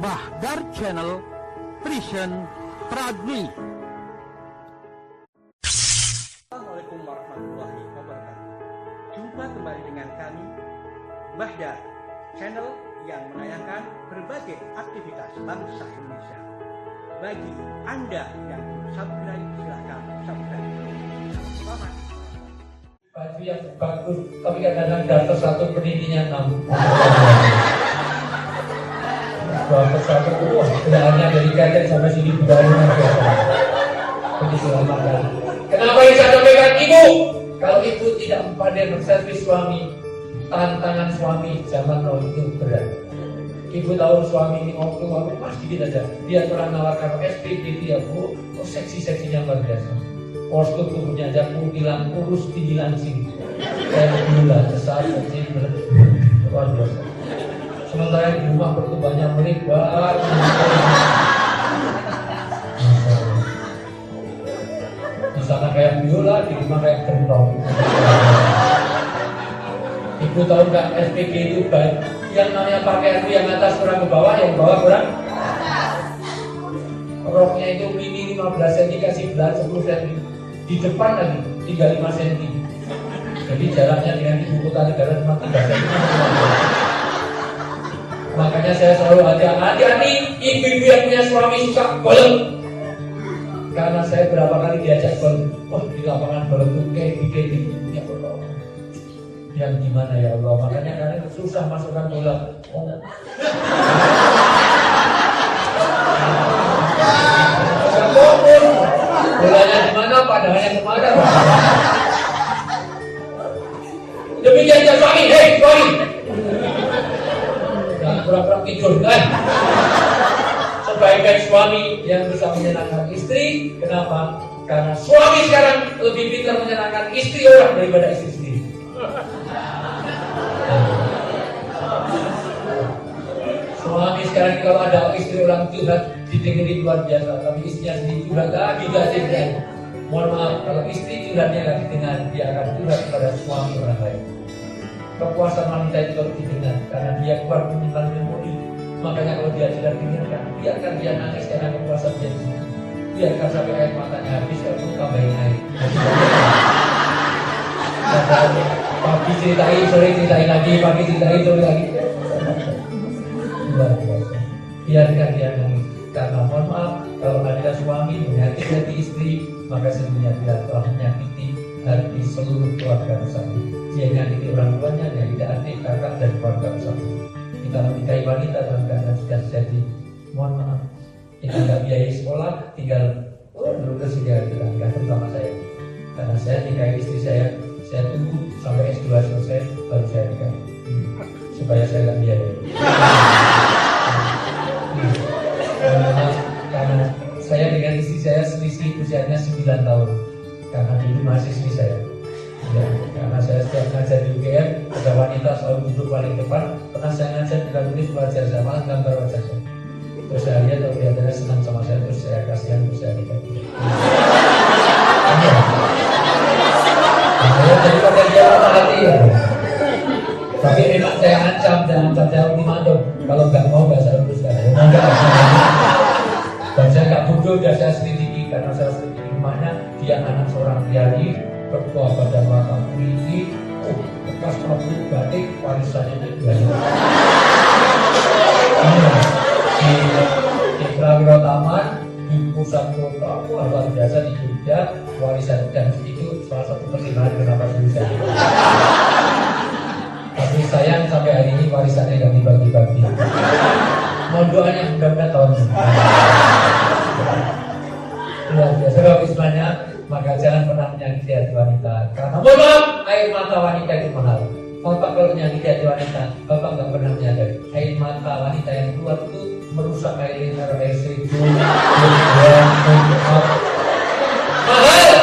Bahdar Channel Present proudly. Assalamualaikum warahmatullahi wabarakatuh. Jumpa kembali dengan kami, Bahdar Channel, yang menayangkan berbagai aktivitas bangsa Indonesia. Bagi Anda yang belum subscribe, silakan subscribe. Selamat. Baju yang bagus, tapi kadang-kadang daftar satu penitinya 6. Daftar satu, wah, belahannya dari Katen sampai sini budayanya biasa. Begitu lama kali. Kenapa yang saya sampaikan ibu? Kalau ibu tidak pandai berservis suami, tantangan suami zaman now itu berat. Ibu tahu suami ini waktu pas dikit aja, dia pernah nawarkan SPP dia bu, oh seksi-seksinya luar biasa. Postur tubuhnya aja bilang kurus tinggi langsing, kayak gula, besar, kecil, luar biasa. Sementara di rumah pertumbuhannya melebar. Di sana kayak biola, di rumah kayak gentong. Ibu tahu nggak SPG itu baik? Yang namanya pakaian itu yang atas kurang ke bawah, yang bawah kurang. Roknya itu mini 15 cm kasih belah 10 cm. Di depan lagi tinggal 5 cm. Jadi jaraknya dengan ibu kota negara cuma 3 cm. Makanya saya selalu hati-hati ibu-ibu yang punya suami suka golek. Karena saya berapa kali diajak golek, wah di lapangan golek tuh kayak gitu. Ya Allah, yang gimana ya Allah? Makanya kalian susah masukkan bola. Bolanya di mana? Pandangannya kemana? Demikian ya suami, hei suami. Jangan pura-pura tidur kan? Sebaiknya suami yang bisa menyenangkan istri. Kenapa? Karena suami sekarang lebih pintar menyenangkan istri orang daripada istri sendiri. Suami sekarang kalau ada istri orang curhat didengerin luar biasa, tapi istrinya sendiri curhat lagi gak sih? Mohon maaf, kalau istri curhatnya gak didengar, dia akan curhat kepada suami orang lain. Kepuasan wanita itu harus didengar, karena dia kuat menyimpan memori. Makanya kalau dia tidak dengarkan, biarkan dia nangis karena kepuasan dia sendiri. Biarkan sampai air matanya habis, kalau tambahin air. Pagi ceritain, sore ceritain lagi, pagi ceritain, sore lagi. Biarkan dia nangis. Karena mohon maaf, kalau ada suami menyakiti istri, maka sesungguhnya dia telah menyakiti hati seluruh keluarga besar. Dia menyakiti orang tuanya, menyakiti adik, kakak, dan keluarga besar. Kita menikahi wanita dalam keadaan sudah jadi, mohon maaf, kita nggak biayai sekolah, tinggal dulu kesediaan kita nikah bersama saya. Karena saya nikahi istri saya tunggu sampai S2 selesai baru saya nikah, supaya saya nggak biayai. Karena saya dengan istri saya selisih usianya 9 tahun. Karena dulu mahasiswi saya. Ya, karena saya setiap ngajar di UGM, ada wanita selalu duduk paling depan. Pernah saya ngajar di tulis wajah saya, malah gambar wajah saya. Terus saya lihat kalau kelihatannya senang sama saya, terus saya kasihan, terus saya nikah. Saya jadi pada dia apa hati ya. Tapi memang saya ancam, saya ultimatum. Kalau nggak mau nggak saya uruskan. Dan saya nggak bodoh, dan saya selidiki karena saya selidiki rumahnya. Dia anak seorang priadi, ketua badan wakaf ini, bekas pabrik batik, warisannya itu banyak. Di Prawiro Taman, di pusat kota, luar biasa di Jogja, warisan, dan itu salah satu pertimbangan kenapa susah. Tapi sayang sampai hari ini warisannya nggak dibagi-bagi. Mohon doanya mudah-mudahan tahun ini. Luar biasa bagusnya, maka jangan pernah menyakiti hati wanita. Karena mohon maaf, air mata wanita itu mahal. Bapak kalau menyakiti hati wanita, Bapak nggak pernah menyadari air mata wanita yang keluar itu merusak air liur, air seribu, mahal.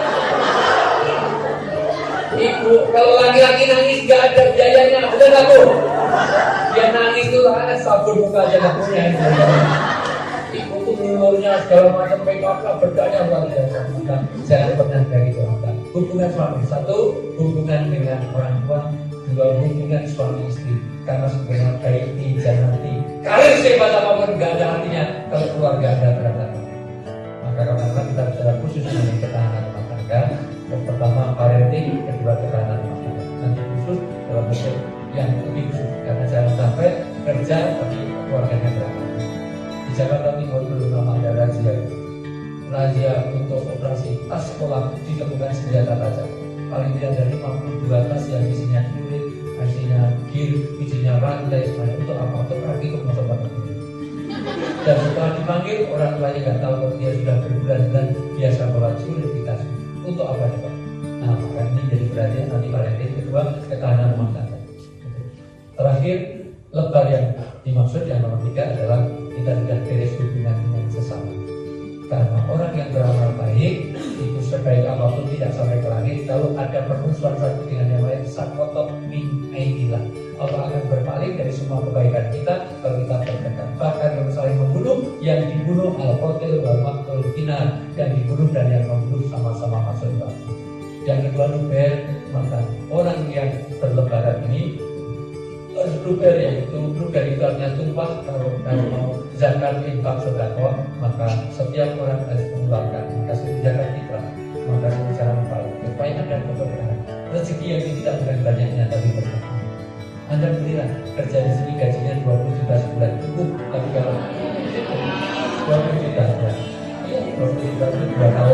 Ibu, kalau laki-laki nangis nggak ada biayanya, udah nggak tuh? Dia nangis tuh ada sabun muka aja nggak punya. Ibu tuh mulurnya segala macam PKK berdaya luar biasa. Jangan pernah kayak gitu. Hubungan suami, satu hubungan dengan orang tua, dua hubungan suami istri. Karena sebenarnya baik di janati. Karir sehebat apapun artinya kalau keluarga Anda berantakan. Maka karena kita bicara khusus mengenai ketahanan rumah tangga, yang pertama parenting, kedua ketahanan rumah tangga. Nanti khusus dalam bentuk yang lebih khusus karena jangan sampai kerja tapi keluarganya berantakan. Di Jakarta Timur belum lama ada razia untuk operasi tas sekolah ditemukan senjata tajam. Paling tidak dari 52 tas yang isinya kulit, isinya gear, isinya rantai, semuanya untuk apa? Untuk praktikum atau praktikum. Dan setelah dipanggil, orang tuanya nggak tahu kalau dia sudah berbulan-bulan biasa bawa sulit di tas. Untuk apa coba? Nah, maka ini jadi perhatian nanti parenting. Kedua, ketahanan rumah tangga. Terakhir, lebar yang dimaksud yang nomor 3 adalah kita sudah beres hubungan dengan sesama. Karena orang yang beramal baik itu sebaik apapun tidak sampai ke langit. Kalau ada permusuhan satu dengan yang lain, sakotot min aidillah, Allah akan berpaling dari semua kebaikan kita kalau kita berdekat. Bahkan kalau saling membunuh, yang dibunuh al-qatil wal maqtul finar, yang dibunuh dan yang membunuh sama-sama masuk neraka. Yang kedua, luber, maka orang yang berlebaran ini luber, yaitu luber itu artinya tumpah. Kalau mau zakat, infak, sedekah, maka setiap orang harus mengeluarkan. Maka zakat fitrah, maka secara membalas supaya ada keberkahan. Rezeki yang tidak bukan banyaknya tapi berkah. Anda belilah kerja di sini gajinya 20 juta sebulan cukup, tapi kalau 20 juta ya, 20 juta itu 2 tahun.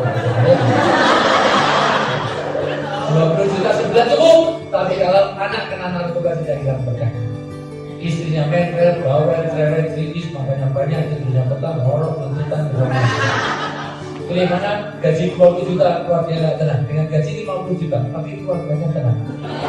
20 juta sebulan cukup, tapi kalau anak kena narkoba tidak hilang berkah. Istrinya mentel, bawel, cerewet, kritis, makanya banyak tidurnya petang, horor, tuntutan, bagaimana gaji 20 juta keluarganya tidak tenang, dengan gaji 50 juta tapi keluarganya tenang.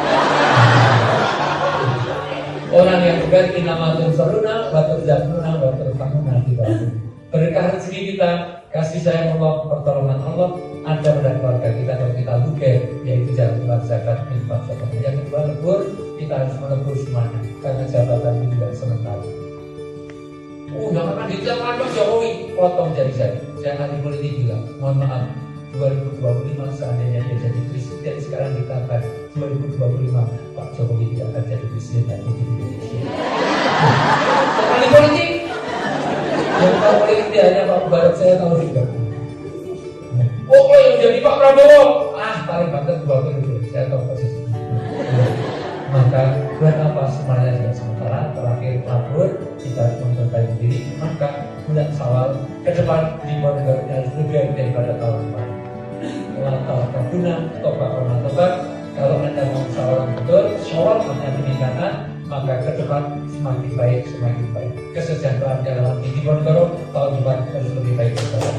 Orang yang bukan inamatun saruna, batur jafnuna, batur famuna, tidak berkah rezeki kita, kasih sayang Allah, pertolongan Allah ada pada keluarga kita. Kalau kita luber, yaitu jangan lupa zakat, infak, sedekah. Yang kedua, lebur, kita harus melebur semuanya karena jabatan itu juga sementara. Yang akan diucapkan Pak Jokowi, potong jari saya ahli politik bilang, mohon maaf, 2025 seandainya dia jadi presiden, sekarang dikatakan 2025 Pak Jokowi tidak akan jadi presiden lagi di Indonesia. Ahli politik yang tahu politik dia hanya Pak Barat, saya tahu juga. Oh yang jadi Pak Prabowo, paling banter 2 periode, saya tahu posisi. Maka buat apa semuanya juga sementara. Terakhir labur, kita harus memperbaiki diri. Maka bulan Syawal ke depan di Ponegoro harus lebih baik daripada tahun kemarin. Kalau guna tobat orang tobat, kalau Anda mau Syawal betul, Syawal punya peningkatan, maka ke depan semakin baik, semakin baik. Kesejahteraan dalam di Ponegoro tahun depan harus lebih baik daripada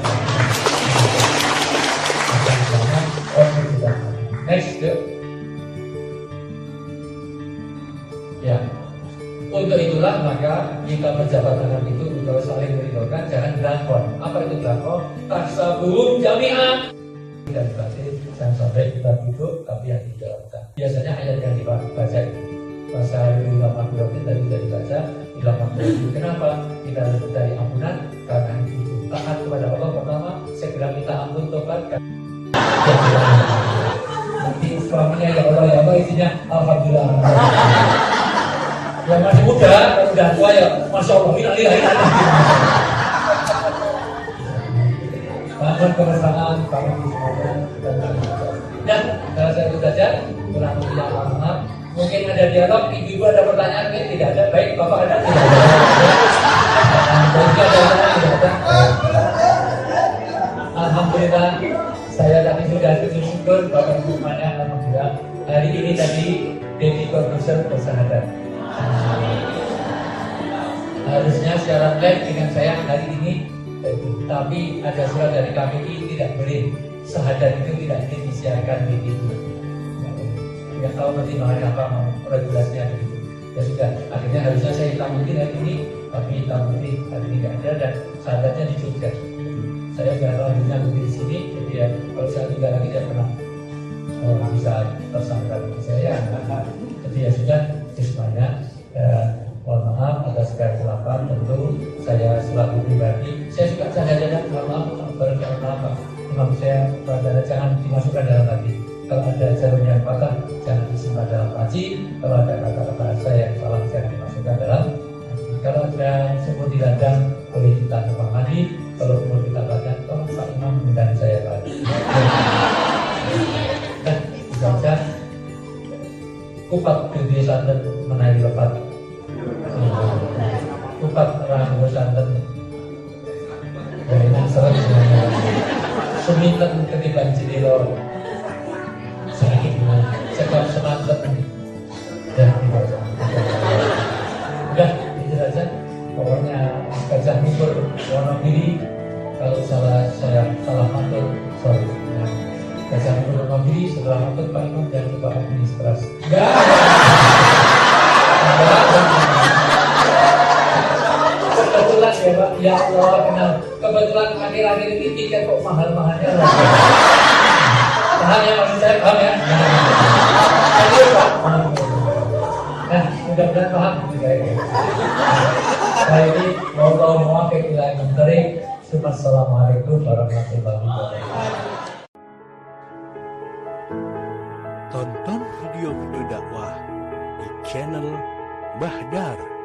next, ya. Untuk itulah maka kita pejabat tangan itu kalau saling meridhokan, jangan belangkon. Apa itu belangkon? Tahsabuhum jami'an. Dan berarti jangan sampai kita duduk tapi yang tidak baca. Biasanya ayat yang dibaca bahasa ulama Quraisy tadi sudah dibaca ulama Quraisy. Kenapa kita harus mencari ampunan? Karena itu taat kepada Allah pertama, segera minta ampun, tobat. Nanti suaminya ya Allah isinya alhamdulillah. Yang masih muda, kalau udah tua ya masya Allah ilahi. Bangun keresahan, bangun kesemuanya. Dan kalau saya itu saja kurang lebih maaf. Mungkin ada dialog, ibu ada pertanyaan, tidak ada. Baik, bapak ada, tidak ada. Mungkin ada pertanyaan, tidak ada. Alhamdulillah, saya tadi sudah syukur bapak ibu semuanya. Alhamdulillah. Hari ini tadi Dedi Corbuzier bersahadat. Harusnya secara live dengan saya hari ini, tapi ada surat dari KPI tidak boleh syahadat itu tidak disiarkan di TV. Tidak tahu pertimbangannya apa, regulasinya begitu. Ya sudah, akhirnya harusnya saya hitam putih hari ini, tapi hitam putih hari ini tidak ada dan syahadatnya di Jogja. Saya nggak tahu akhirnya putih di sini, jadi ya kalau saya tinggal lagi tidak pernah bisa tersangka bagi saya. Jadi ya sudah, semuanya. Mohon maaf atas kekeliruan, tentu saya selaku pribadi saya juga jangan mohon maaf imam saya pada jangan dimasukkan dalam hati. Kalau ada jarum yang patah jangan disimpan dalam laci. Kalau ada kata-kata saya yang salah jangan dimasukkan dalam hati. Kalau ada sebut di ladang boleh pernah dilepas. Tupat orang bosanten. Dari seret semuanya. Suminten ketiban Cidilo. Sakit gimana? Cekap semangat. Dan dibaca. Udah, itu saja. Pokoknya Gajah Mungkur Wonogiri. Kalau saya salah matur, sorry. Gajah Mungkur Wonogiri setelah matur Pak Imam dan Pak Administrasi. Kebetulan ya Pak, ya Allah kenal. Kebetulan akhir-akhir ini tiket kok mahal-mahalnya lah. Paham ya maksud saya, paham ya? Ayo Pak, nah mudah-mudahan paham juga ya. Saya ini mau muafiq ila menteri. Assalamualaikum warahmatullahi wabarakatuh. Tonton video-video dakwah di channel Bahdar